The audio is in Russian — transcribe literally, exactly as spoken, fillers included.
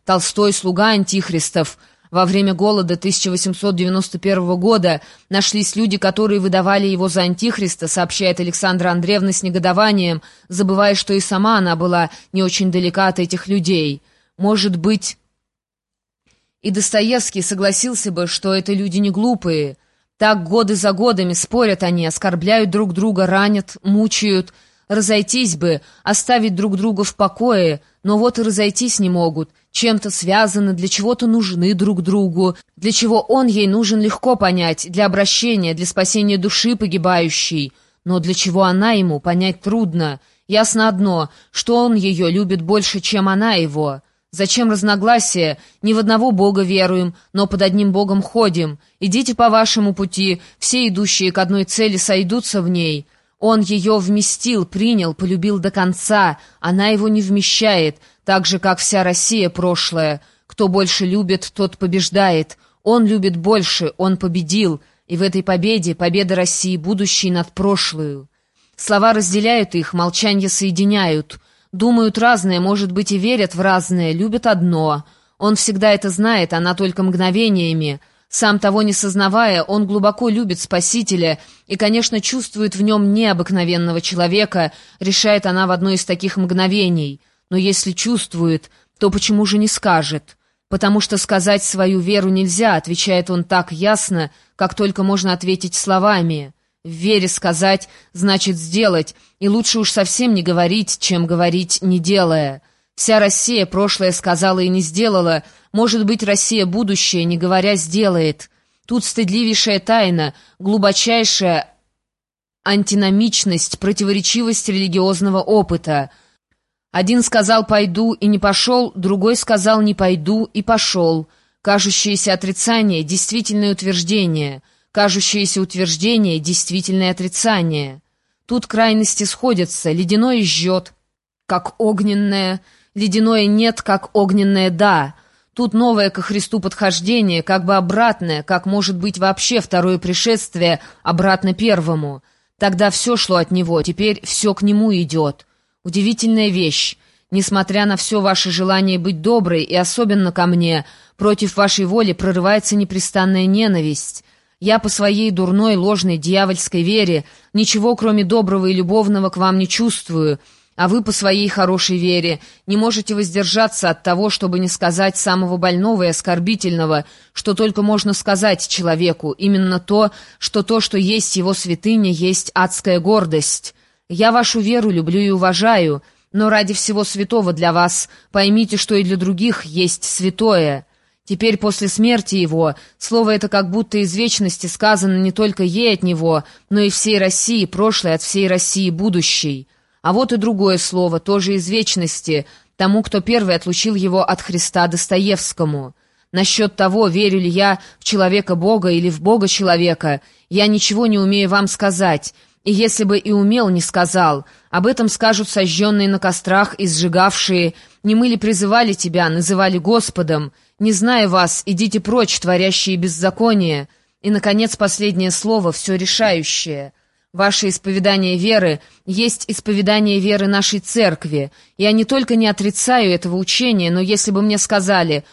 Толстой — слуга антихристов. Во время голода тысяча восемьсот девяносто первого года нашлись люди, которые выдавали его за антихриста, сообщает Александра Андреевна с негодованием, забывая, что и сама она была не очень далека от этих людей. Может быть, и Достоевский согласился бы, что это люди не глупые. Так годы за годами спорят они, оскорбляют друг друга, ранят, мучают. Разойтись бы, оставить друг друга в покое, но вот и разойтись не могут. Чем-то связаны, для чего-то нужны друг другу. Для чего он ей нужен, легко понять, для обращения, для спасения души погибающей. Но для чего она ему, понять трудно. Ясно одно, что он ее любит больше, чем она его. Зачем разногласия? Не в одного Бога веруем, но под одним Богом ходим. Идите по вашему пути, все идущие к одной цели сойдутся в ней. Он ее вместил, принял, полюбил до конца, она его не вмещает, так же, как вся Россия прошлая. Кто больше любит, тот побеждает. Он любит больше, он победил, и в этой победе победа России будущей над прошлою. Слова разделяют их, молчанье соединяют. Думают разное, может быть, и верят в разное, любят одно. Он всегда это знает, она только мгновениями. Сам того не сознавая, он глубоко любит Спасителя и, конечно, чувствует в нем необыкновенного человека, решает она в одно из таких мгновений. Но если чувствует, то почему же не скажет? Потому что сказать свою веру нельзя, отвечает он так ясно, как только можно ответить словами. В вере сказать значит сделать, и лучше уж совсем не говорить, чем говорить, не делая. Вся Россия прошлое сказала и не сделала, может быть, Россия будущее, не говоря, сделает. Тут стыдливейшая тайна, глубочайшая антиномичность, противоречивость религиозного опыта. Один сказал «пойду» и не пошел, другой сказал «не пойду» и пошел. Кажущееся отрицание — действительное утверждение, кажущееся утверждение — действительное отрицание. Тут крайности сходятся, ледяное жжет, как огненное, ледяное нет, как огненное да. Тут новое ко Христу подхождение, как бы обратное, как может быть вообще второе пришествие обратно первому. Тогда все шло от Него, теперь все к Нему идет. Удивительная вещь. Несмотря на все ваше желание быть доброй, и особенно ко мне, против вашей воли прорывается непрестанная ненависть. Я по своей дурной, ложной, дьявольской вере ничего, кроме доброго и любовного, к вам не чувствую, а вы по своей хорошей вере не можете воздержаться от того, чтобы не сказать самого больного и оскорбительного, что только можно сказать человеку, именно то, что то, что есть его святыня, есть адская гордость. Я вашу веру люблю и уважаю, но ради всего святого для вас поймите, что и для других есть святое. Теперь после смерти его слово это как будто из вечности сказано не только ей от него, но и всей России, прошлой от всей России будущей. А вот и другое слово, тоже из вечности, тому, кто первый отлучил его от Христа, Достоевскому. Насчет того, верю ли я в человека Бога или в Бога человека, я ничего не умею вам сказать, и если бы и умел, не сказал. Об этом скажут сожженные на кострах и сжигавшие. Не мы ли призывали тебя, называли Господом? Не зная вас, идите прочь, творящие беззаконие. И, наконец, последнее слово, все решающее. Ваше исповедание веры есть исповедание веры нашей церкви. Я не только не отрицаю этого учения, но если бы мне сказали,